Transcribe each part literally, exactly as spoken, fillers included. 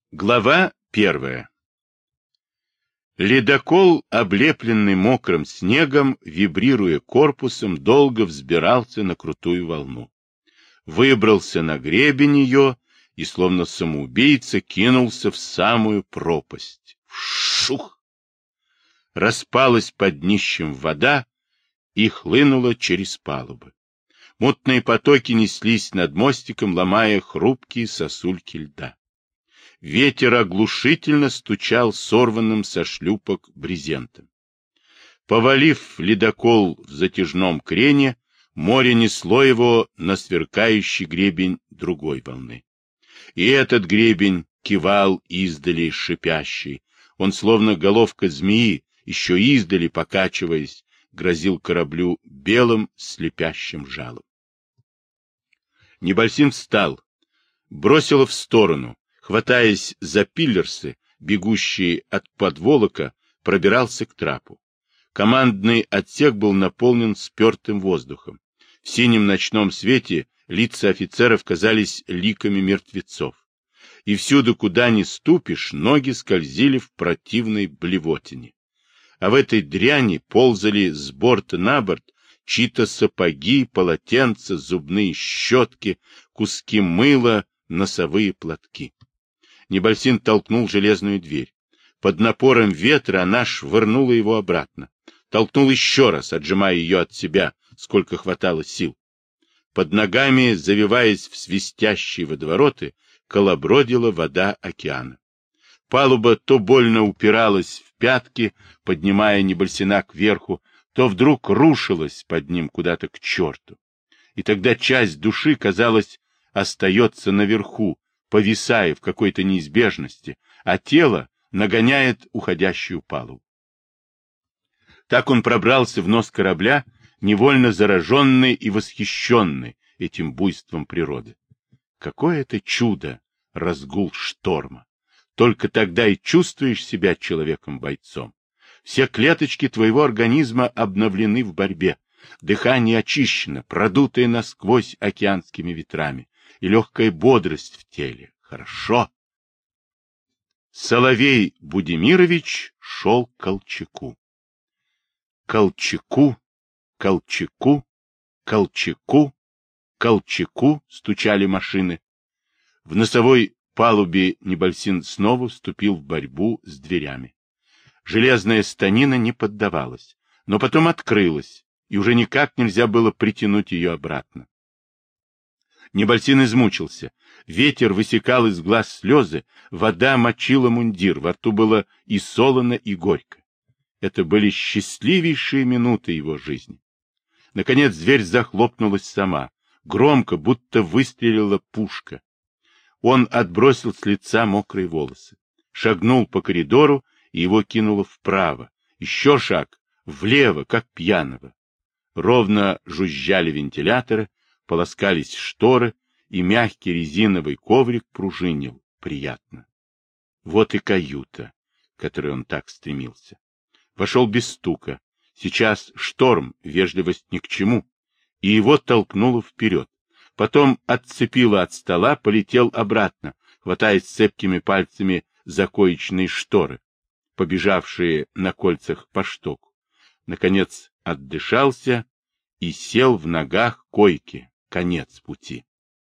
Глава первая. Ледокол, облепленный мокрым снегом, вибрируя корпусом, долго взбирался на крутую волну. Выбрался на гребень ее и, словно самоубийца, кинулся в самую пропасть. Шух! Распалась под днищем вода и хлынула через палубы. Мутные потоки неслись над мостиком, ломая хрупкие сосульки льда. Ветер оглушительно стучал сорванным со шлюпок брезентом. Повалив ледокол в затяжном крене, море несло его на сверкающий гребень другой волны. И этот гребень кивал издали шипящий. Он, словно головка змеи, еще издали покачиваясь, грозил кораблю белым слепящим жалом. Небольсин встал, бросило в сторону. Хватаясь за пиллерсы, бегущий от подволока, пробирался к трапу. Командный отсек был наполнен спертым воздухом. В синем ночном свете лица офицеров казались ликами мертвецов. И всюду, куда ни ступишь, ноги скользили в противной блевотине. А в этой дряни ползали с борта на борт чьи-то сапоги, полотенца, зубные щетки, куски мыла, носовые платки. Небольсин толкнул железную дверь. Под напором ветра она швырнула его обратно. Толкнул еще раз, отжимая ее от себя, сколько хватало сил. Под ногами, завиваясь в свистящие водовороты, колобродила вода океана. Палуба то больно упиралась в пятки, поднимая Небольсина кверху, то вдруг рушилась под ним куда-то к черту. И тогда часть души, казалось, остается наверху, повисая в какой-то неизбежности, а тело нагоняет уходящую палубу. Так он пробрался в нос корабля, невольно зараженный и восхищенный этим буйством природы. Какое это чудо, разгул шторма! Только тогда и чувствуешь себя человеком-бойцом. Все клеточки твоего организма обновлены в борьбе, дыхание очищено, продутое насквозь океанскими ветрами, и легкая бодрость в теле. Хорошо. Соловей Будимирович шел к Колчаку. Колчаку, Колчаку, Колчаку, Колчаку стучали машины. В носовой палубе Небольсин снова вступил в борьбу с дверями. Железная станина не поддавалась, но потом открылась, и уже никак нельзя было притянуть ее обратно. Небольсин измучился. Ветер высекал из глаз слезы, вода мочила мундир, во рту было и солоно, и горько. Это были счастливейшие минуты его жизни. Наконец дверь захлопнулась сама, громко, будто выстрелила пушка. Он отбросил с лица мокрые волосы, шагнул по коридору, и его кинуло вправо, еще шаг, влево, как пьяного. Ровно жужжали вентиляторы, полоскались шторы, и мягкий резиновый коврик пружинил приятно. Вот и каюта, к которой он так стремился. Вошел без стука. Сейчас шторм, вежливость ни к чему. И его толкнуло вперед. Потом отцепило от стола, полетел обратно, хватаясь цепкими пальцами за коечные шторы, побежавшие на кольцах по штоку. Наконец отдышался и сел в ногах койки. Конец пути.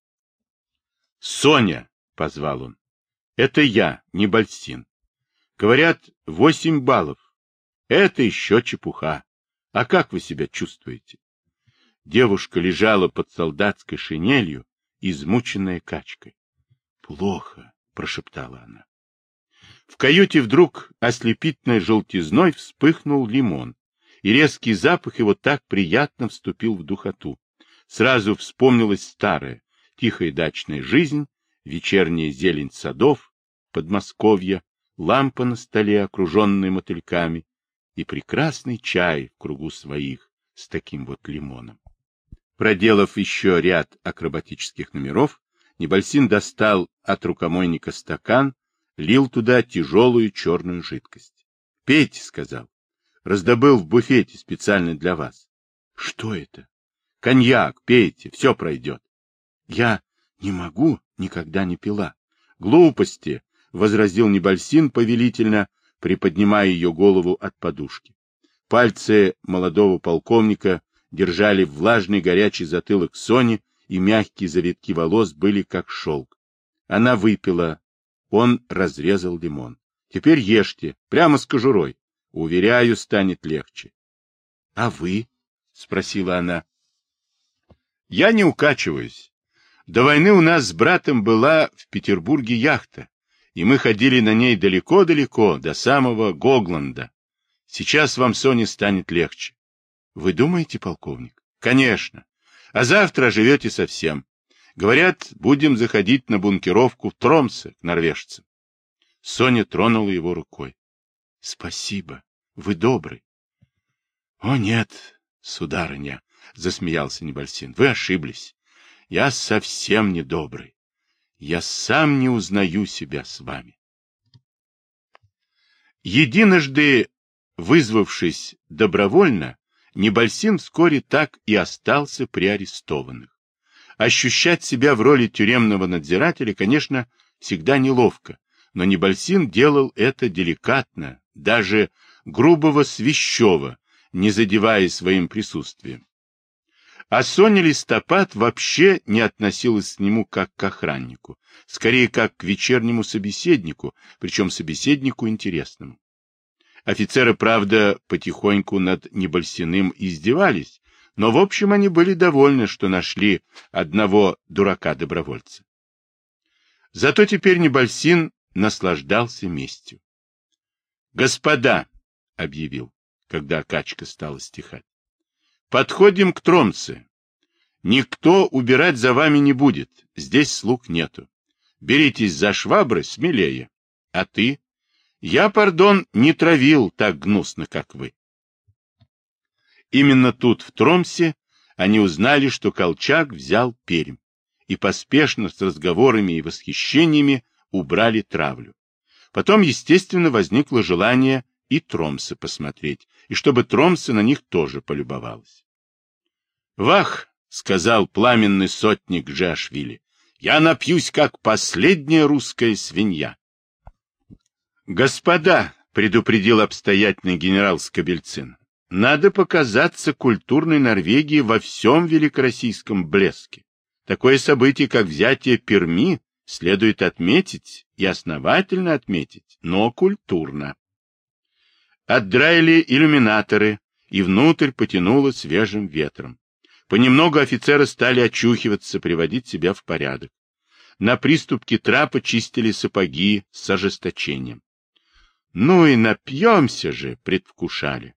«Соня!» — позвал он. «Это я, Небольсин. Говорят, восемь баллов. Это еще чепуха. А как вы себя чувствуете?» Девушка лежала под солдатской шинелью, измученная качкой. «Плохо», — прошептала она. В каюте вдруг ослепительной желтизной вспыхнул лимон, и резкий запах его так приятно вступил в духоту. Сразу вспомнилась старая, тихая дачная жизнь, вечерняя зелень садов, Подмосковья, лампа на столе, окруженная мотыльками, и прекрасный чай в кругу своих с таким вот лимоном. Проделав еще ряд акробатических номеров, Небольсин достал от рукомойника стакан, лил туда тяжелую черную жидкость. — Пейте, — сказал. — Раздобыл в буфете специально для вас. — Что это? — Коньяк, пейте, все пройдет. — Я не могу, никогда не пила. — Глупости. возразил Небольсин повелительно, приподнимая ее голову от подушки. Пальцы молодого полковника держали влажный горячий затылок Сони, и мягкие завитки волос были как шелк. Она выпила, он разрезал лимон. Теперь ешьте, прямо с кожурой. Уверяю, станет легче. — А вы? — спросила она. — Я не укачиваюсь. До войны у нас с братом была в Петербурге яхта, и мы ходили на ней далеко-далеко, до самого Гогланда. Сейчас вам, Соня, станет легче. — Вы думаете, полковник? — Конечно. А завтра живете совсем. Говорят, будем заходить на бункеровку в Тромсе к норвежцам. Соня тронула его рукой. — Спасибо, вы добрый. — О, нет, сударыня, — засмеялся Небольсин, — вы ошиблись. Я совсем не добрый. Я сам не узнаю себя с вами. Единожды вызвавшись добровольно, Небольсин вскоре так и остался при арестованных. Ощущать себя в роли тюремного надзирателя, конечно, всегда неловко, но Небольсин делал это деликатно, даже грубого Свящева, не задевая своим присутствием. А Соня Листопад вообще не относилась к нему как к охраннику, скорее как к вечернему собеседнику, причем собеседнику интересному. Офицеры, правда, потихоньку над Небольсиным издевались, но в общем они были довольны, что нашли одного дурака-добровольца. Зато теперь Небольсин наслаждался местью. «Господа», — объявил, когда качка стала стихать, — «подходим к Тромсе. Никто убирать за вами не будет, здесь слуг нету. Беритесь за швабры смелее. А ты? Я, пардон, не травил так гнусно, как вы». Именно тут, в Тромсе, они узнали, что Колчак взял Пермь, и поспешно с разговорами и восхищениями убрали травлю. Потом, естественно, возникло желание и Тромсе посмотреть, и чтобы Тромсе на них тоже полюбовалась. «Вах!» — сказал пламенный сотник Джиашвили, — «я напьюсь, как последняя русская свинья». «Господа!» — предупредил обстоятельный генерал Скобельцин, — «надо показаться культурной Норвегии во всем великороссийском блеске. Такое событие, как взятие Перми, следует отметить и основательно отметить, но культурно». Отдраили иллюминаторы, и внутрь потянуло свежим ветром. Понемногу офицеры стали очухиваться, приводить себя в порядок. На приступке трапа чистили сапоги с ожесточением. «Ну и напьемся же!» — предвкушали.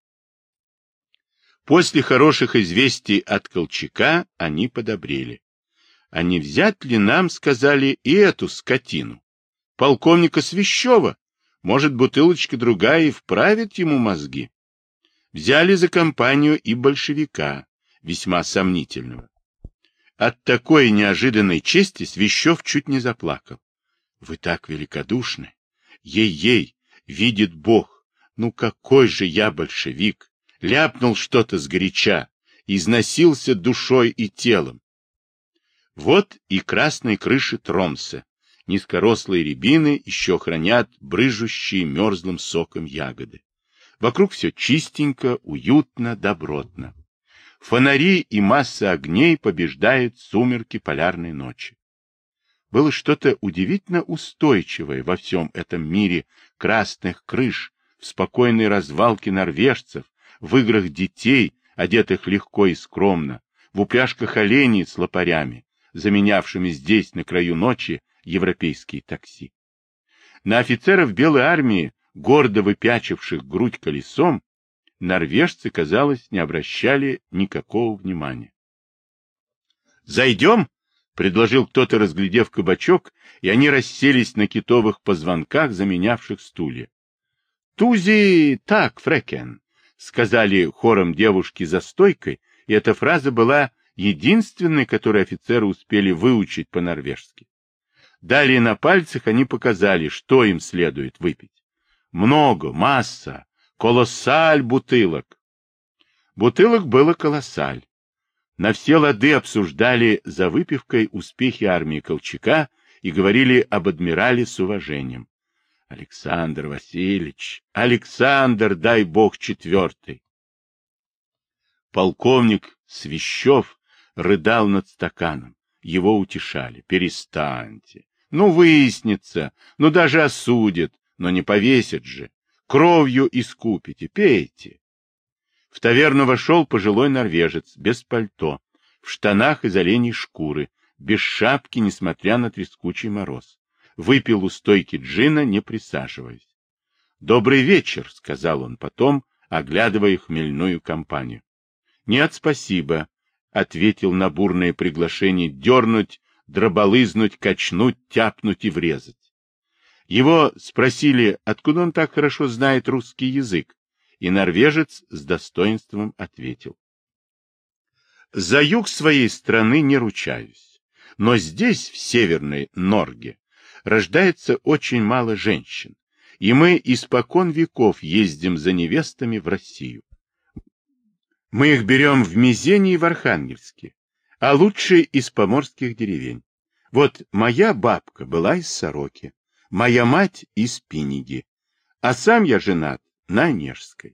После хороших известий от Колчака они подобрели. «А не взять ли нам, — сказали, — и эту скотину? Полковника Свящева? Может, бутылочка другая и вправит ему мозги?» Взяли за компанию и большевика, весьма сомнительного. От такой неожиданной чести Свящев чуть не заплакал. «Вы так великодушны! Ей-ей! Видит Бог! Ну какой же я большевик! Ляпнул что-то сгоряча, износился душой и телом». Вот и красные крыши Тромсе. Низкорослые рябины еще хранят брыжущие мерзлым соком ягоды. Вокруг все чистенько, уютно, добротно. Фонари и масса огней побеждают сумерки полярной ночи. Было что-то удивительно устойчивое во всем этом мире красных крыш, в спокойной развалке норвежцев, в играх детей, одетых легко и скромно, в упряжках оленей с лопарями, заменявшими здесь на краю ночи европейские такси. На офицеров Белой армии, гордо выпячивших грудь колесом, норвежцы, казалось, не обращали никакого внимания. «Зайдем?» — предложил кто-то, разглядев кабачок, и они расселись на китовых позвонках, заменявших стулья. «Тузи так, фрекен», — сказали хором девушки за стойкой, и эта фраза была единственной, которую офицеры успели выучить по-норвежски. Далее на пальцах они показали, что им следует выпить. Много, масса, колоссаль бутылок. Бутылок было колоссаль. На все лады обсуждали за выпивкой успехи армии Колчака и говорили об адмирале с уважением. Александр Васильевич, Александр, дай бог четвертый. Полковник Свящев рыдал над стаканом. Его утешали. Перестаньте. Ну, выяснится, ну, даже осудят, но не повесят же. Кровью искупите, пейте. В таверну вошел пожилой норвежец, без пальто, в штанах из оленей шкуры, без шапки, несмотря на трескучий мороз. Выпил у стойки джина, не присаживаясь. — Добрый вечер, — сказал он потом, оглядывая хмельную компанию. — Нет, спасибо, — ответил на бурное приглашение дернуть, дроболызнуть, качнуть, тяпнуть и врезать. Его спросили, откуда он так хорошо знает русский язык, и норвежец с достоинством ответил. — За юг своей страны не ручаюсь, но здесь, в северной Норге, рождается очень мало женщин, и мы испокон веков ездим за невестами в Россию. Мы их берем в Мизене и в Архангельске, а лучше из поморских деревень. Вот моя бабка была из Сороки, моя мать из Пиниги, а сам я женат на Онежской.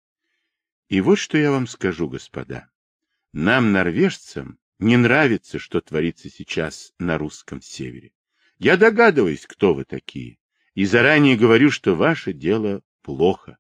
И вот что я вам скажу, господа. Нам, норвежцам, не нравится, что творится сейчас на русском севере. Я догадываюсь, кто вы такие, и заранее говорю, что ваше дело плохо.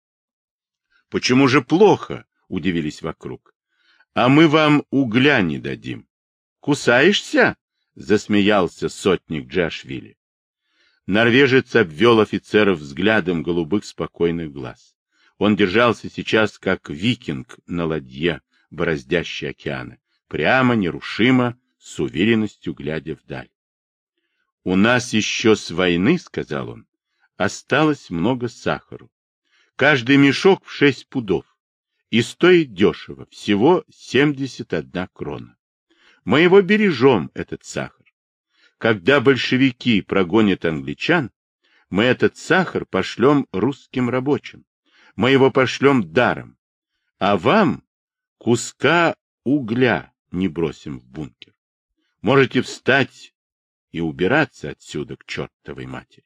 — Почему же плохо? — удивились вокруг. — А мы вам угля не дадим. — Кусаешься? — засмеялся сотник Джашвили. Норвежец обвел офицеров взглядом голубых спокойных глаз. Он держался сейчас как викинг на ладье, бороздящей океаны, прямо, нерушимо, с уверенностью глядя вдаль. — У нас еще с войны, — сказал он, — осталось много сахару. Каждый мешок в шесть пудов. И стоит дешево, всего семьдесят одна крона. Мы его бережем, этот сахар. Когда большевики прогонят англичан, мы этот сахар пошлем русским рабочим. Мы его пошлем даром. А вам куска угля не бросим в бункер. Можете встать и убираться отсюда к чертовой матери.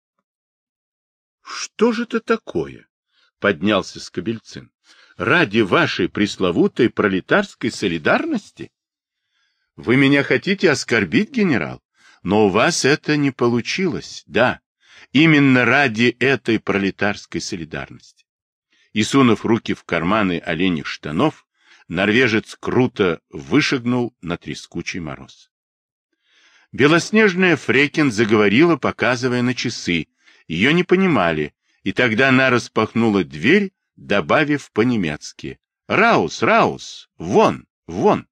— Что же это такое? — поднялся Скобельцин. — Ради вашей пресловутой пролетарской солидарности? Вы меня хотите оскорбить, генерал? Но у вас это не получилось, да, именно ради этой пролетарской солидарности. И, сунув руки в карманы оленьих штанов, норвежец круто вышагнул на трескучий мороз. Белоснежная Фрекин заговорила, показывая на часы. Ее не понимали, и тогда она распахнула дверь, добавив по-немецки: «Раус, раус! Вон, вон!»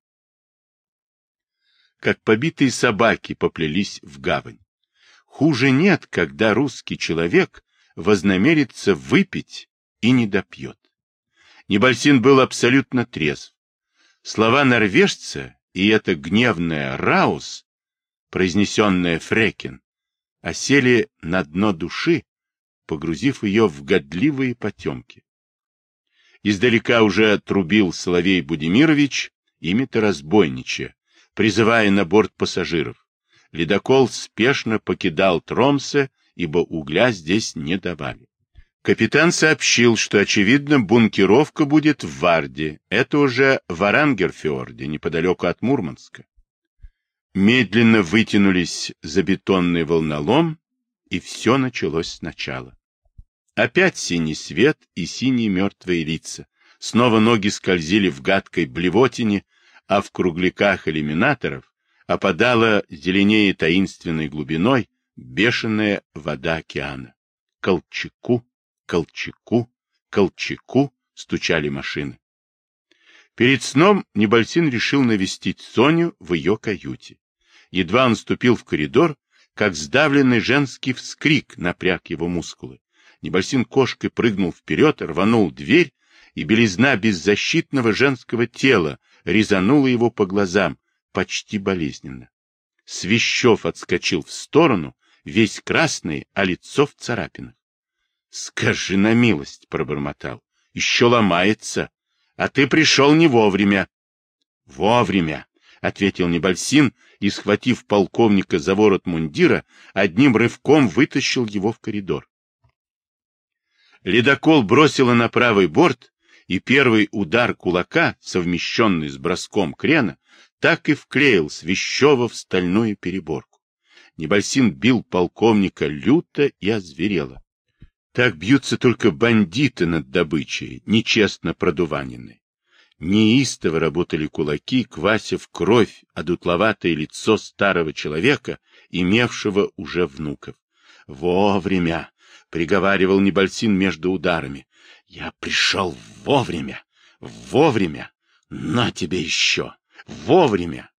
Как побитые собаки поплелись в гавань. Хуже нет, когда русский человек вознамерится выпить и не допьет. Небольсин был абсолютно трезв. Слова норвежца и эта гневная «раус», произнесенная Фрекин, осели на дно души, погрузив ее в годливые потемки. Издалека уже трубил Соловей Будимирович, ими-то разбойничая, призывая на борт пассажиров. Ледокол спешно покидал Тромсе, ибо угля здесь не давали. Капитан сообщил, что, очевидно, бункеровка будет в Варде, это уже в Варангерфьорде, неподалеку от Мурманска. Медленно вытянулись за бетонный волнолом, и все началось сначала. Опять синий свет и синие мертвые лица. Снова ноги скользили в гадкой блевотине, а в кругляках иллюминаторов опадала зеленее таинственной глубиной бешеная вода океана. Колчаку, Колчаку, Колчаку стучали машины. Перед сном Небольсин решил навестить Соню в ее каюте. Едва он ступил в коридор, как сдавленный женский вскрик напряг его мускулы. Небольсин кошкой прыгнул вперед, рванул дверь, и белизна беззащитного женского тела резанула его по глазам, почти болезненно. Свящев отскочил в сторону, весь красный, а лицо в царапинах. — Скажи на милость, — пробормотал, — еще ломается, а ты пришел не вовремя. — Вовремя, — ответил Небольсин и, схватив полковника за ворот мундира, одним рывком вытащил его в коридор. Ледокол бросило на правый борт, и первый удар кулака, совмещенный с броском крена, так и вклеил Свящева в стальную переборку. Небольсин бил полковника люто и озверело. Так бьются только бандиты над добычей, нечестно продуваненные. Неистово работали кулаки, квася в кровь одутловатое лицо старого человека, имевшего уже внуков. «Вовремя!» — приговаривал Небольсин между ударами. «Я пришел вовремя! Вовремя! На тебе еще! Вовремя!»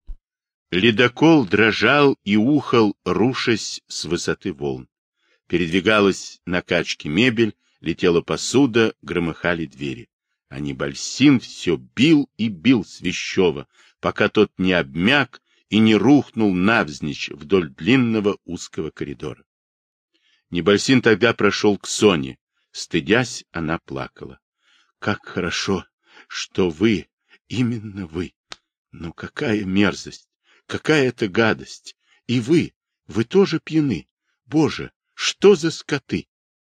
Ледокол дрожал и ухал, рушась с высоты волн. Передвигалась на качке мебель, летела посуда, громыхали двери. А Небольсин все бил и бил Свящева, пока тот не обмяк и не рухнул навзничь вдоль длинного узкого коридора. Небольсин тогда прошел к Соне. Стыдясь, она плакала. «Как хорошо, что вы, именно вы! Ну какая мерзость! Какая это гадость! И вы, вы тоже пьяны! Боже, что за скоты!»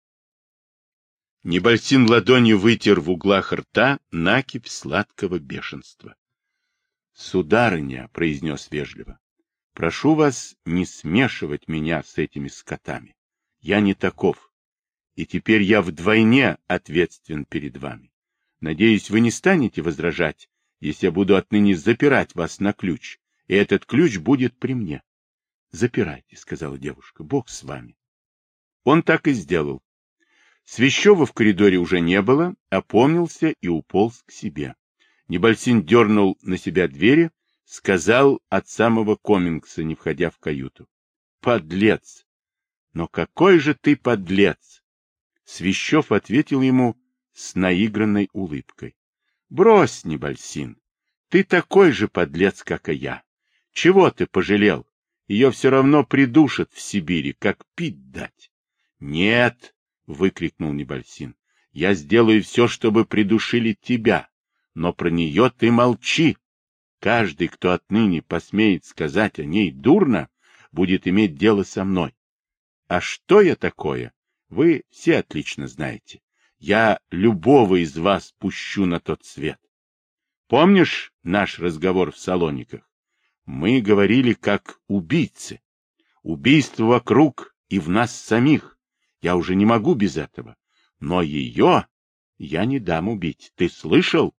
Небольсин ладонью вытер в углах рта накипь сладкого бешенства. «Сударыня», — произнес вежливо, — «прошу вас не смешивать меня с этими скотами. Я не таков, и теперь я вдвойне ответственен перед вами. Надеюсь, вы не станете возражать, если я буду отныне запирать вас на ключ, и этот ключ будет при мне». «Запирайте», — сказала девушка, — «Бог с вами». Он так и сделал. Свящева в коридоре уже не было, опомнился и уполз к себе. Небольсин дернул на себя двери, сказал от самого Комингса, не входя в каюту: «Подлец! Но какой же ты подлец!» Свящев ответил ему с наигранной улыбкой: «Брось, Небольсин, ты такой же подлец, как и я. Чего ты пожалел? Ее все равно придушат в Сибири, как пить дать». «Нет!» — выкрикнул Небольсин. «Я сделаю все, чтобы придушили тебя, но про нее ты молчи. Каждый, кто отныне посмеет сказать о ней дурно, будет иметь дело со мной. А что я такое, вы все отлично знаете. Я любого из вас пущу на тот свет. Помнишь наш разговор в Салониках? Мы говорили как убийцы. Убийство вокруг и в нас самих. Я уже не могу без этого. Но ее я не дам убить. Ты слышал?»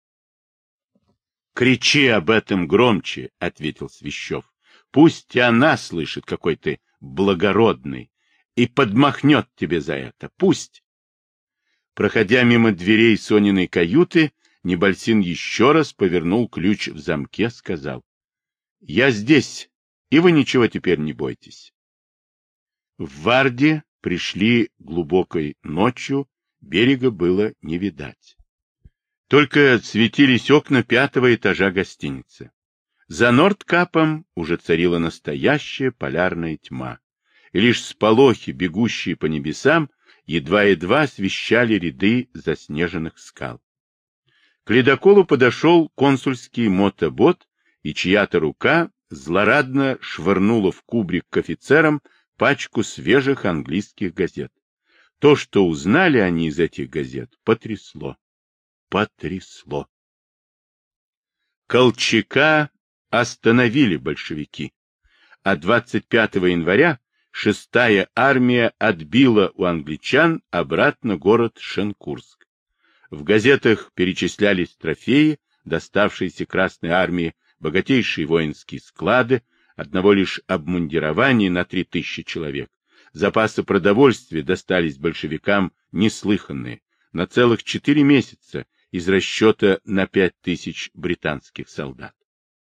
«Кричи об этом громче», — ответил Свящев. «Пусть и она слышит, какой ты благородный, и подмахнет тебе за это. Пусть». Проходя мимо дверей Сониной каюты, Небольсин еще раз повернул ключ в замке, сказал: «Я здесь, и вы ничего теперь не бойтесь». В Варде пришли глубокой ночью, берега было не видать. Только светились окна пятого этажа гостиницы. За Нордкапом уже царила настоящая полярная тьма, и лишь сполохи, бегущие по небесам, едва-едва освещали ряды заснеженных скал. К ледоколу подошел консульский мотобот, и чья-то рука злорадно швырнула в кубрик к офицерам пачку свежих английских газет. То, что узнали они из этих газет, потрясло. Потрясло. Колчака остановили большевики, а двадцать пятого января шестая армия отбила у англичан обратно город Шенкурск. В газетах перечислялись трофеи, доставшиеся Красной армии, богатейшие воинские склады, одного лишь обмундирования на три тысячи человек. Запасы продовольствия достались большевикам неслыханные, на целых четыре месяца из расчета на пять тысяч британских солдат.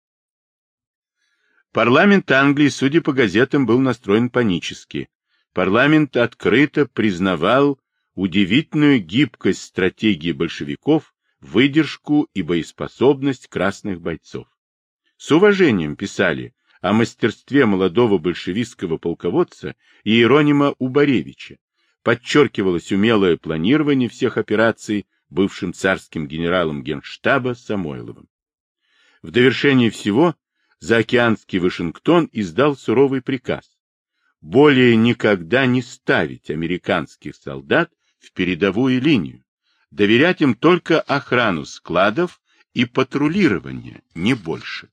Парламент Англии, судя по газетам, был настроен панически. Парламент открыто признавал удивительную гибкость стратегии большевиков, выдержку и боеспособность красных бойцов. С уважением писали о мастерстве молодого большевистского полководца Иеронима Убаревича. Подчеркивалось умелое планирование всех операций бывшим царским генералом Генштаба Самойловым. В довершение всего Заокеанский Вашингтон издал суровый приказ более никогда не ставить американских солдат в передовую линию, доверять им только охрану складов и патрулирование, не больше.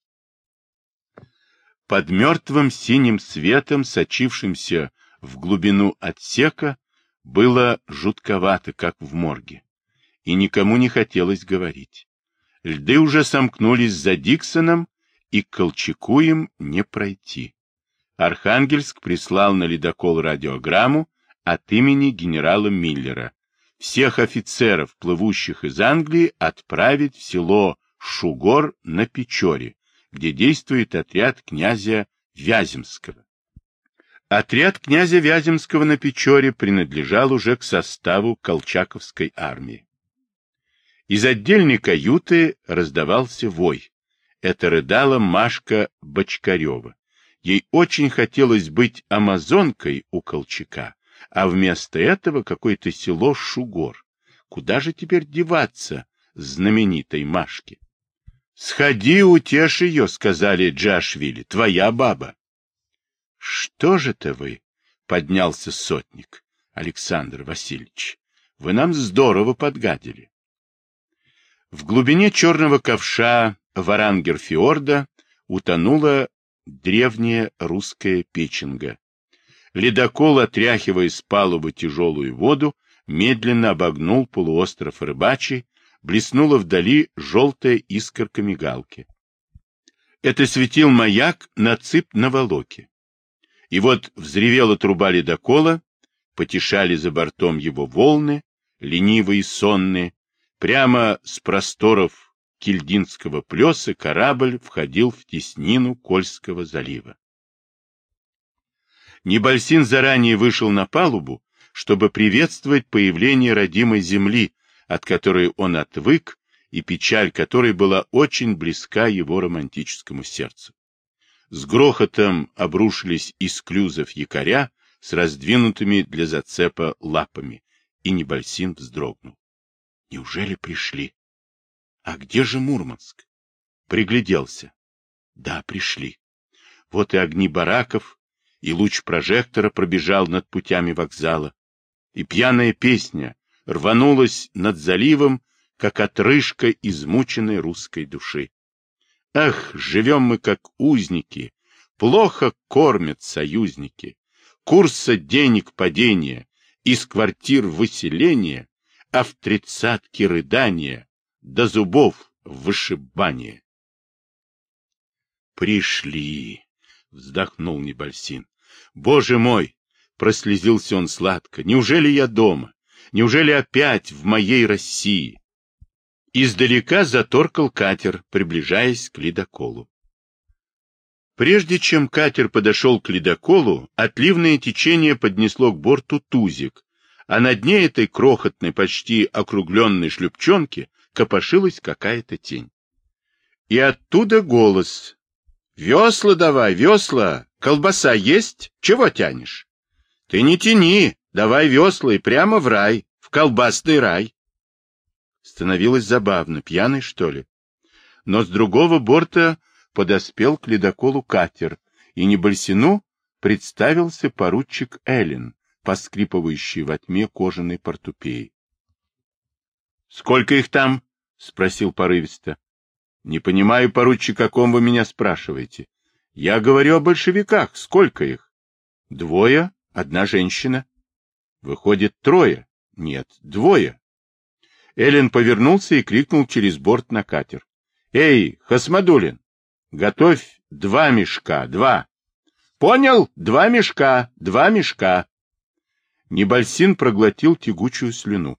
Под мертвым синим светом, сочившимся в глубину отсека, было жутковато, как в морге, и никому не хотелось говорить. Льды уже сомкнулись за Диксоном, и к Колчаку им не пройти. Архангельск прислал на ледокол радиограмму от имени генерала Миллера. Всех офицеров, плывущих из Англии, отправить в село Шугор на Печоре, где действует отряд князя Вяземского. Отряд князя Вяземского на Печоре принадлежал уже к составу Колчаковской армии. Из отдельной каюты раздавался вой. Это рыдала Машка Бочкарева. Ей очень хотелось быть амазонкой у Колчака, а вместо этого какое-то село Шугор. Куда же теперь деваться знаменитой Машке? — Сходи, утешь ее, — сказали Джашвили, — твоя баба. — Что же-то вы? — поднялся сотник. — Александр Васильевич, вы нам здорово подгадили. В глубине черного ковша Варангерфьорда утонула древняя русская печенга. Ледокол, отряхивая с палубы тяжелую воду, медленно обогнул полуостров Рыбачий, блеснула вдали желтая искорка мигалки. Это светил маяк на цып на Волоке. И вот взревела труба ледокола, потешали за бортом его волны, ленивые и сонные. Прямо с просторов Кильдинского плеса корабль входил в теснину Кольского залива. Небольсин заранее вышел на палубу, чтобы приветствовать появление родимой земли, от которой он отвык, и печаль которой была очень близка его романтическому сердцу. С грохотом обрушились из клюзов якоря с раздвинутыми для зацепа лапами, и Небольсин вздрогнул. Неужели пришли? А где же Мурманск? Пригляделся. Да, пришли. Вот и огни бараков, и луч прожектора пробежал над путями вокзала, и пьяная песня рванулась над заливом, как отрыжка измученной русской души. Ах, живем мы как узники, плохо кормят союзники, курса денег падения, из квартир выселения, а в тридцатке рыдания, до зубов вышибание. Пришли, вздохнул Небольсин. Боже мой, прослезился он сладко. Неужели я дома? Неужели опять в моей России? Издалека заторкал катер, приближаясь к ледоколу. Прежде чем катер подошел к ледоколу, отливное течение поднесло к борту тузик, а на дне этой крохотной, почти округленной шлюпчонки копошилась какая-то тень. И оттуда голос. — Весла давай, весла! Колбаса есть? Чего тянешь? — Ты не тяни, давай весла и прямо в рай, в колбасный рай. Становилось забавно, пьяный, что ли? Но с другого борта подоспел к ледоколу катер, и Небольсину представился поручик Эллен, поскрипывающий во тьме кожаной портупеей. — Сколько их там? — спросил порывисто. — Не понимаю, поручик, о ком вы меня спрашиваете. Я говорю о большевиках. Сколько их? — Двое, одна женщина. — Выходит, трое? — Нет, двое. Эллен повернулся и крикнул через борт на катер. — Эй, Хасмадулин, готовь два мешка, два. — Понял, два мешка, два мешка. Небольсин проглотил тягучую слюну.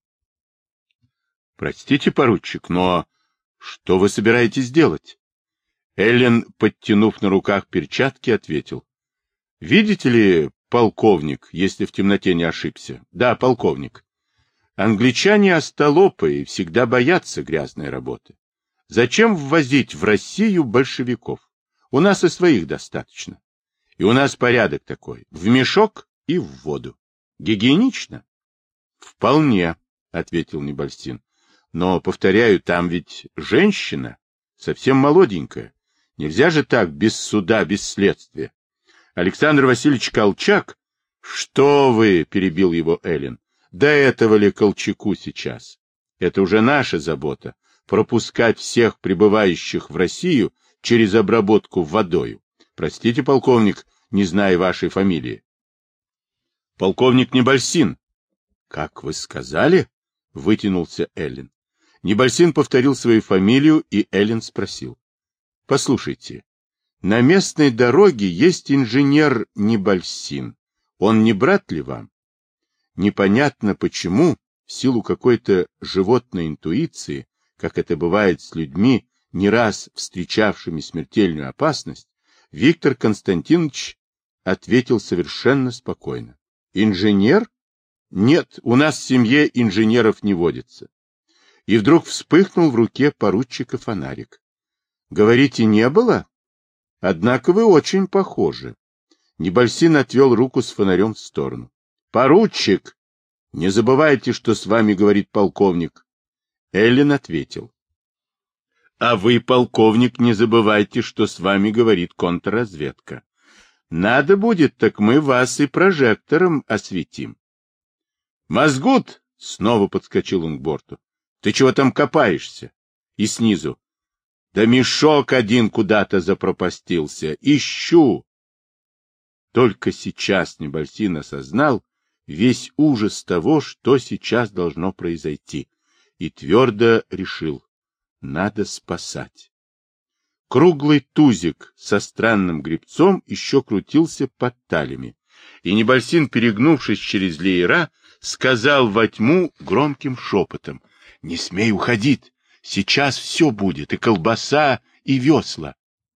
— Простите, поручик, но что вы собираетесь делать? Эллен, подтянув на руках перчатки, ответил. — Видите ли, полковник, если в темноте не ошибся? — Да, полковник. Англичане остолопы и всегда боятся грязной работы. Зачем ввозить в Россию большевиков? У нас и своих достаточно. И у нас порядок такой. В мешок и в воду. Гигиенично? — Вполне, — ответил Небольсин. — Но, повторяю, там ведь женщина, совсем молоденькая. Нельзя же так, без суда, без следствия. Александр Васильевич Колчак... Что вы, перебил его Эллин, до этого ли Колчаку сейчас? Это уже наша забота, пропускать всех прибывающих в Россию через обработку водою. Простите, полковник, не знаю вашей фамилии. Полковник Небольсин. Как вы сказали? Вытянулся Эллин. Небольсин повторил свою фамилию, и Эллин спросил. Послушайте, на местной дороге есть инженер Небольсин. Он не брат ли вам? Непонятно почему, в силу какой-то животной интуиции, как это бывает с людьми, не раз встречавшими смертельную опасность, Виктор Константинович ответил совершенно спокойно. Инженер? Нет, у нас в семье инженеров не водится. И вдруг вспыхнул в руке поручика фонарик. Говорите, не было? Однако вы очень похожи. Небольсин отвел руку с фонарем в сторону. Поручик! Не забывайте, что с вами говорит полковник. Эллин ответил. А вы, полковник, не забывайте, что с вами говорит контрразведка. Надо будет, так мы вас и прожектором осветим. Мозгут! Снова подскочил он к борту. Ты чего там копаешься? И снизу. Да мешок один куда-то запропастился. Ищу. Только сейчас Небольсин осознал весь ужас того, что сейчас должно произойти, и твердо решил — надо спасать. Круглый тузик со странным гребцом еще крутился под талями, и Небольсин, перегнувшись через леера, сказал во тьму громким шепотом: — Не смей уходить, сейчас все будет, и колбаса, и весла.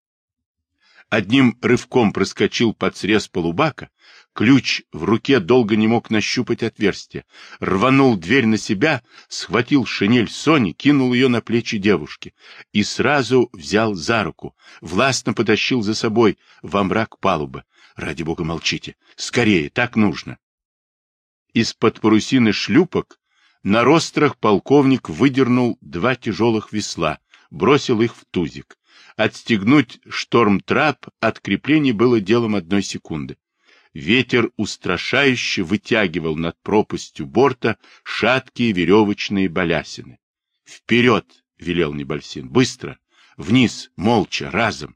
Одним рывком проскочил под срез полубака, ключ в руке долго не мог нащупать отверстие, рванул дверь на себя, схватил шинель Сони, кинул ее на плечи девушки и сразу взял за руку, властно потащил за собой во мрак палубы. Ради бога, молчите, скорее, так нужно. Из-под парусины шлюпок на рострах полковник выдернул два тяжелых весла, бросил их в тузик. Отстегнуть шторм-трап от креплений было делом одной секунды. Ветер устрашающе вытягивал над пропастью борта шаткие веревочные балясины. — Вперед! — велел Небольсин. — Быстро! Вниз! Молча! Разом!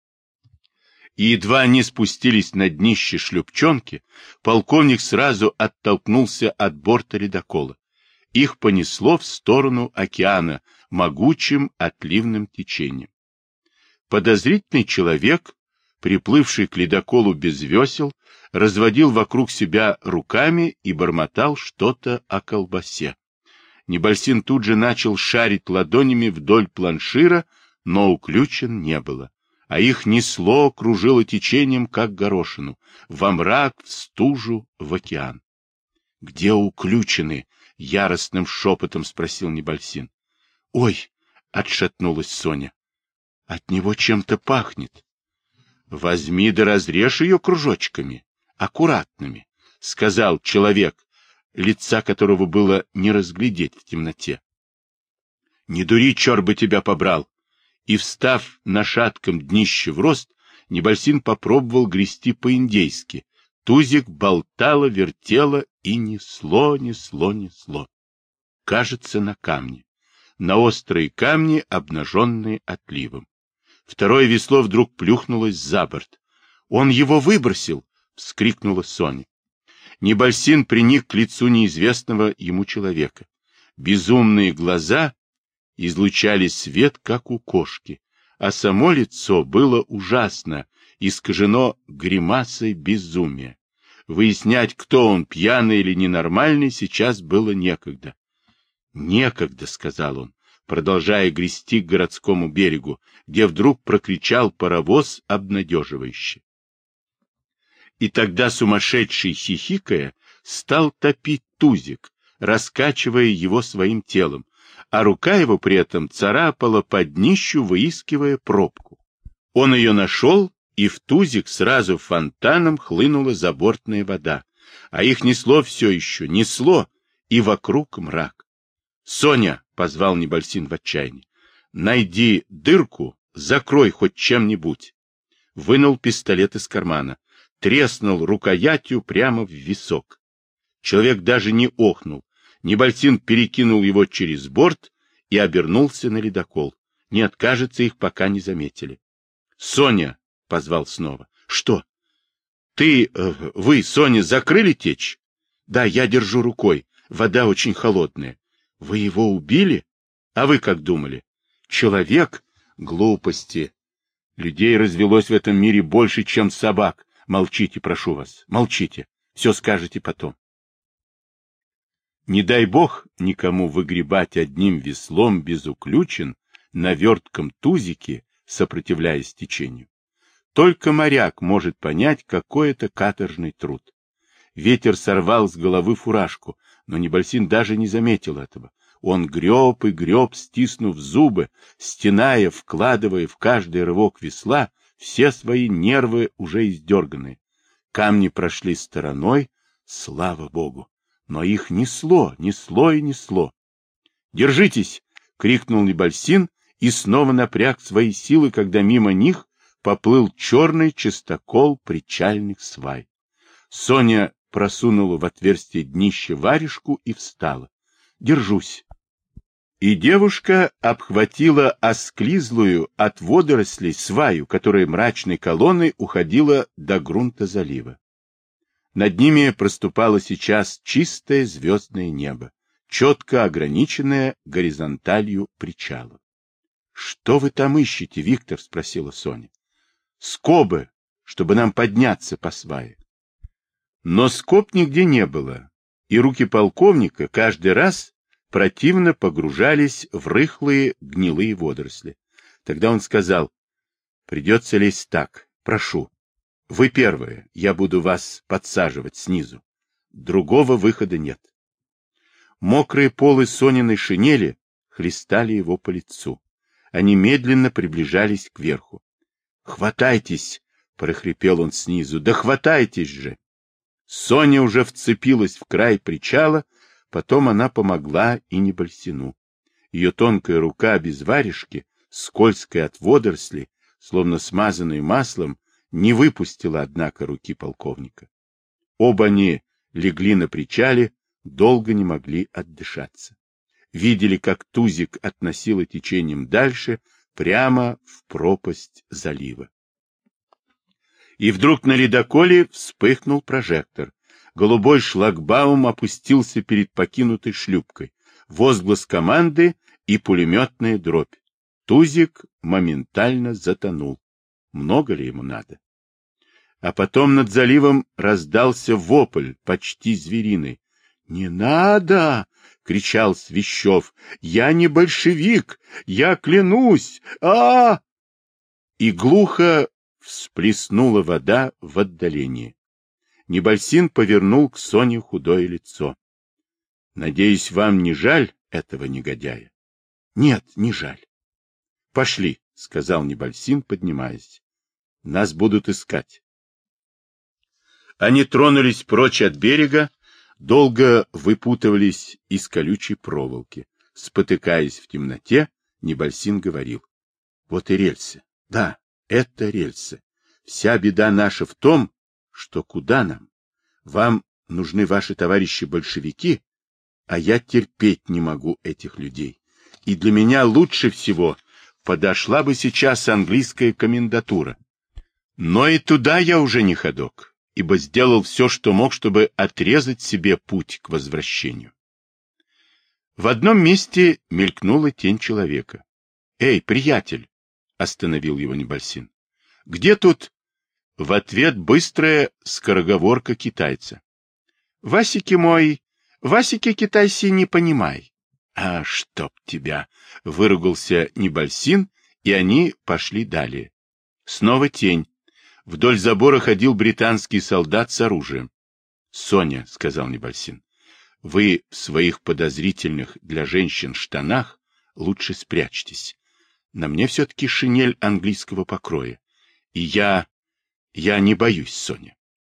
И едва они спустились на днище шлюпчонки, полковник сразу оттолкнулся от борта ледокола. Их понесло в сторону океана могучим отливным течением. Подозрительный человек, приплывший к ледоколу без весел, разводил вокруг себя руками и бормотал что-то о колбасе. Небольсин тут же начал шарить ладонями вдоль планшира, но уключен не было, а их несло, кружило течением, как горошину, во мрак, в стужу, в океан. — Где уключены? — яростным шепотом спросил Небольсин. — Ой! — отшатнулась Соня. — От него чем-то пахнет. — Возьми да разрежь ее кружочками, аккуратными, — сказал человек, лица которого было не разглядеть в темноте. — Не дури, черт бы тебя побрал! И, встав на шатком днище в рост, Небольсин попробовал грести по-индейски. Тузик болтало, вертело и несло, несло, несло. Кажется, на камне. На острые камни, обнаженные отливом. Второе весло вдруг плюхнулось за борт. — Он его выбросил! — вскрикнула Соня. Небольсин приник к лицу неизвестного ему человека. Безумные глаза излучали свет, как у кошки, а само лицо было ужасно, искажено гримасой безумия. Выяснять, кто он, пьяный или ненормальный, сейчас было некогда. — Некогда, — сказал он, продолжая грести к городскому берегу, где вдруг прокричал паровоз обнадеживающе. И тогда сумасшедший, хихикая, стал топить тузик, раскачивая его своим телом, а рука его при этом царапала по днищу, выискивая пробку. Он ее нашел, и в тузик сразу фонтаном хлынула забортная вода, а их несло все еще, несло, и вокруг мрак. — Соня! — позвал Небольсин в отчаянии. — Найди дырку, закрой хоть чем-нибудь. Вынул пистолет из кармана, треснул рукоятью прямо в висок. Человек даже не охнул. Небольсин перекинул его через борт и обернулся на ледокол. Нет, кажется, их пока не заметили. — Соня! — позвал снова. — Что? — Ты, вы, Соня, закрыли течь? — Да, я держу рукой. Вода очень холодная. — Вы его убили? А вы как думали? — Человек? Глупости. Людей развелось в этом мире больше, чем собак. Молчите, прошу вас, молчите. Все скажете потом. Не дай бог никому выгребать одним веслом без уключен на вертком тузике, сопротивляясь течению. Только моряк может понять, какой это каторжный труд. Ветер сорвал с головы фуражку, но Небольсин даже не заметил этого. Он греб и греб, стиснув зубы, стеная, вкладывая в каждый рывок весла все свои нервы уже издерганные. Камни прошли стороной, слава богу, но их несло, несло и несло. «Держитесь!» — крикнул Небольсин и снова напряг свои силы, когда мимо них поплыл черный частокол причальных свай. Соня просунула в отверстие днища варежку и встала. «Держусь». И девушка обхватила осклизлую от водорослей сваю, которая мрачной колонной уходила до грунта залива. Над ними проступало сейчас чистое звездное небо, четко ограниченное горизонталью причала. — Что вы там ищете, Виктор? — спросила Соня. — Скобы, чтобы нам подняться по свае. Но скоб нигде не было, и руки полковника каждый раз противно погружались в рыхлые гнилые водоросли. Тогда он сказал: придется лезть так, прошу. Вы первые, я буду вас подсаживать снизу. Другого выхода нет. Мокрые полы Сониной шинели хлестали его по лицу. Они медленно приближались кверху. «Хватайтесь!» — прохрипел он снизу. «Да хватайтесь же!» Соня уже вцепилась в край причала, потом она помогла и Небольсину. Ее тонкая рука без варежки, скользкая от водорослей, словно смазанная маслом, не выпустила, однако, руки полковника. Оба они легли на причале, долго не могли отдышаться. Видели, как тузик относило течением дальше, прямо в пропасть залива. И вдруг на ледоколе вспыхнул прожектор. Голубой шлагбаум опустился перед покинутой шлюпкой. Возглас команды и пулеметная дробь. Тузик моментально затонул. Много ли ему надо? А потом над заливом раздался вопль, почти звериный. — Не надо! — кричал Свищев. — Я не большевик! Я клянусь! а И глухо всплеснула вода в отдалении. Небольсин повернул к Соне худое лицо. — Надеюсь, вам не жаль этого негодяя? — Нет, не жаль. — Пошли, — сказал Небольсин, поднимаясь. — Нас будут искать. Они тронулись прочь от берега, долго выпутывались из колючей проволоки. Спотыкаясь в темноте, Небольсин говорил: — Вот и рельсы. Да, это рельсы. Вся беда наша в том, что куда нам? Вам нужны ваши товарищи-большевики, а я терпеть не могу этих людей. И для меня лучше всего подошла бы сейчас английская комендатура. Но и туда я уже не ходок, ибо сделал все, что мог, чтобы отрезать себе путь к возвращению. В одном месте мелькнула тень человека. — Эй, приятель! — остановил его Небольсин. — Где тут? В ответ быстрая скороговорка китайца. — Васики мой, Васики китайси не понимай. — А чтоб тебя! — выругался Небольсин, и они пошли далее. Снова тень. Вдоль забора ходил британский солдат с оружием. — Соня, — сказал Небольсин, — вы в своих подозрительных для женщин штанах лучше спрячьтесь. На мне все-таки шинель английского покроя. И я... я не боюсь, Соня.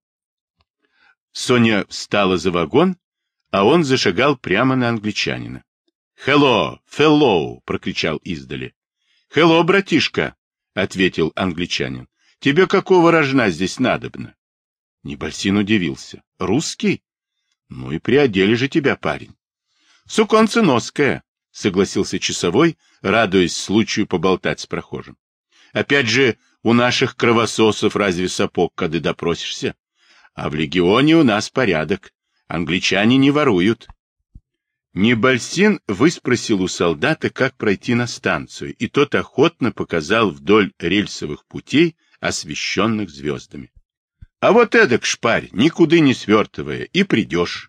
Соня встала за вагон, а он зашагал прямо на англичанина. — Hello, fellow! — прокричал издали. — Hello, братишка! ответил англичанин. — Тебе какого рожна здесь надобно? Небольсин удивился. — Русский? Ну и приодели же тебя, парень. — Суконценоская, — согласился часовой, радуясь случаю поболтать с прохожим. — Опять же, у наших кровососов разве сапог, когда допросишься? А в легионе у нас порядок. Англичане не воруют. Небольсин выспросил у солдата, как пройти на станцию, и тот охотно показал вдоль рельсовых путей, освещенных звездами. — А вот эдак, шпарь, никуда не свертывая, и придешь.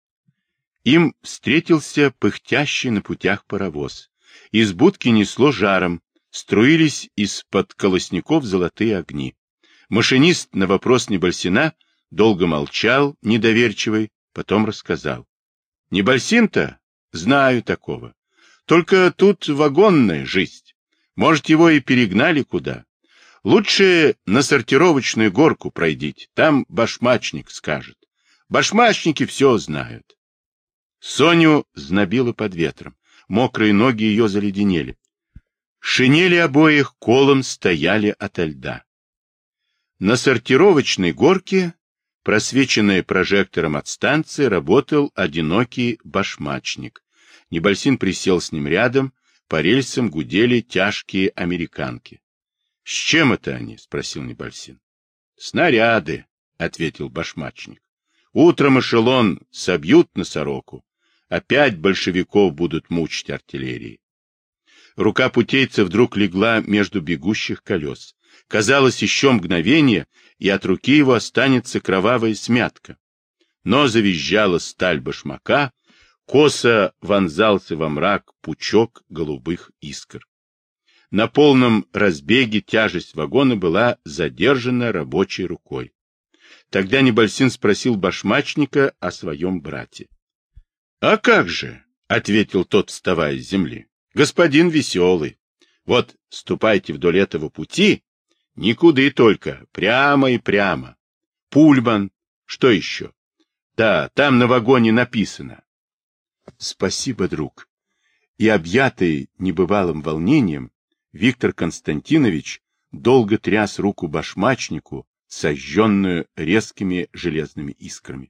Им встретился пыхтящий на путях паровоз. Из будки несло жаром, струились из-под колосников золотые огни. Машинист на вопрос Небольсина долго молчал, недоверчивый, потом рассказал. — Небольсин-то? Знаю такого. Только тут вагонная жизнь. Может, его и перегнали куда. Лучше на сортировочную горку пройдите, там башмачник скажет. Башмачники все знают. Соню знобило под ветром, мокрые ноги ее заледенели. Шинели обоих колом стояли ото льда. На сортировочной горке, просвеченной прожектором от станции, работал одинокий башмачник. Небольсин присел с ним рядом, по рельсам гудели тяжкие американки. — С чем это они? — спросил Небольсин. — Снаряды, — ответил башмачник. — Утром эшелон собьют на Сороку. Опять большевиков будут мучить артиллерией. Рука путейца вдруг легла между бегущих колес. Казалось, еще мгновение, и от руки его останется кровавая смятка. Но завизжала сталь башмака, косо вонзался во мрак пучок голубых искр. На полном разбеге тяжесть вагона была задержана рабочей рукой. Тогда Небольсин спросил башмачника о своем брате. — А как же, — ответил тот, вставая с земли, — господин веселый. Вот ступайте вдоль этого пути, никуда и только, прямо и прямо. Пульман, что еще? Да, там на вагоне написано. — Спасибо, друг. И, объятый небывалым волнением, Виктор Константинович долго тряс руку башмачнику, сожженную резкими железными искрами.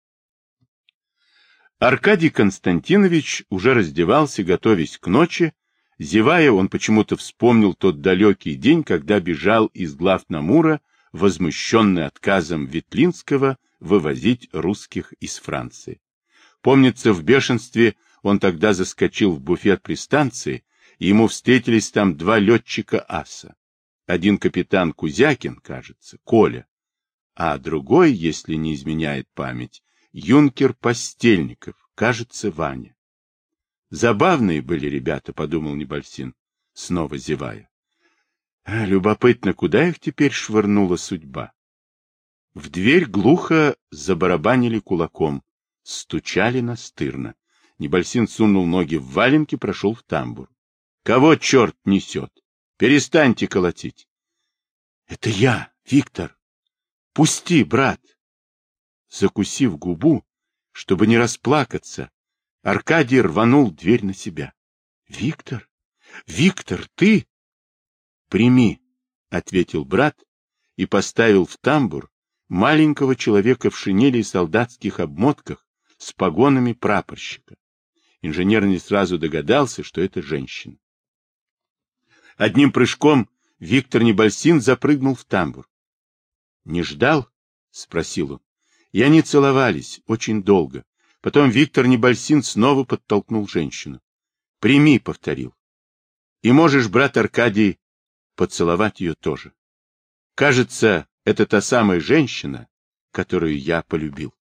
Аркадий Константинович уже раздевался, готовясь к ночи. Зевая, он почему-то вспомнил тот далекий день, когда бежал из главномура, возмущенный отказом Ветлинского вывозить русских из Франции. Помнится, в бешенстве он тогда заскочил в буфет при станции, и ему встретились там два летчика аса. Один капитан Кузякин, кажется, Коля, а другой, если не изменяет память, юнкер Постельников, кажется, Ваня. Забавные были ребята, подумал Небольсин, снова зевая. А, любопытно, куда их теперь швырнула судьба? В дверь глухо забарабанили кулаком, стучали настырно. Небольсин сунул ноги в валенки, прошел в тамбур. — Кого черт несет? Перестаньте колотить. — Это я, Виктор. Пусти, брат. Закусив губу, чтобы не расплакаться, Аркадий рванул дверь на себя. — Виктор? Виктор, ты? — Прими, — ответил брат и поставил в тамбур маленького человека в шинели и солдатских обмотках с погонами прапорщика. Инженер не сразу догадался, что это женщина. Одним прыжком Виктор Небольсин запрыгнул в тамбур. — Не ждал? — спросил он. И они целовались очень долго. Потом Виктор Небольсин снова подтолкнул женщину. — Прими, — повторил. — И можешь, брат Аркадий, поцеловать ее тоже. Кажется, это та самая женщина, которую я полюбил.